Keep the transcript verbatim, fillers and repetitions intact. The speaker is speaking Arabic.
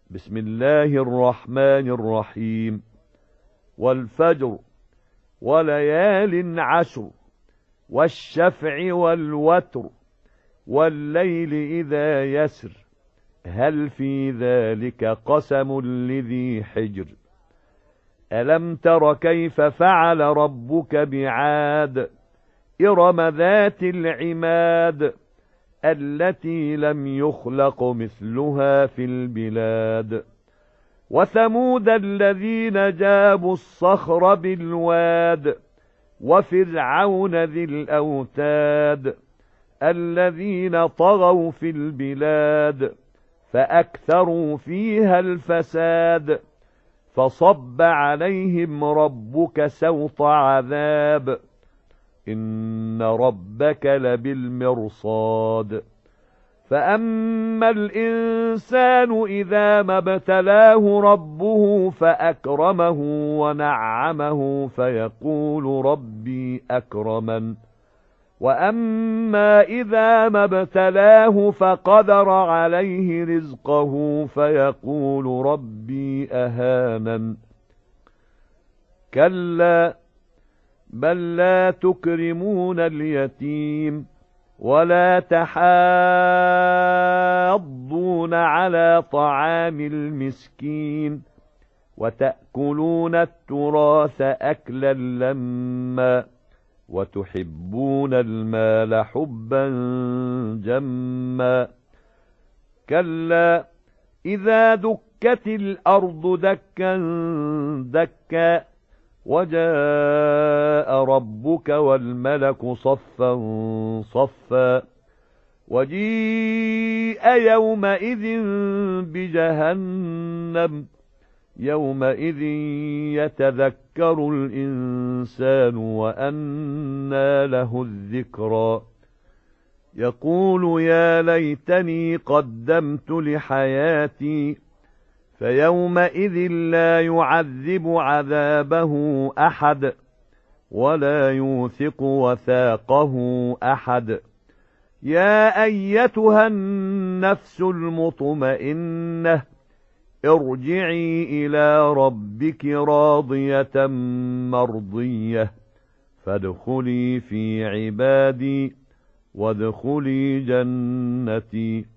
بسم الله الرحمن الرحيم. والفجر وليال عشر والشفع والوتر والليل إذا يسر هل في ذلك قسم لذي حجر ألم تر كيف فعل ربك بعاد إرم ذات العماد التي لم يخلق مثلها في البلاد وثمود الذين جابوا الصخر بالواد وفرعون ذي الأوتاد الذين طغوا في البلاد فأكثروا فيها الفساد فصب عليهم ربك سوط عذاب إن ربك لبالمرصاد فأما الإنسان إذا ما ابتلاه ربه فأكرمه ونعمه فيقول ربي أكرمن وأما إذا ما ابتلاه فقدر عليه رزقه فيقول ربي أهانن كلا بل لا تكرمون اليتيم ولا تحاضون على طعام المسكين وتأكلون التراث أكلا لما وتحبون المال حبا جما كلا إذا دكت الأرض دكا دكا وجاء ربك والملك صفا صفا وجيء يومئذ بجهنم يومئذ يتذكر الإنسان وأنى له الذكرى يقول يا ليتني قدمت لحياتي فيومئذ لا يعذب عذابه أحد ولا يوثق وثاقه أحد يا أيتها النفس المطمئنة ارجعي إلى ربك راضية مرضية فادخلي في عبادي وادخلي جنتي.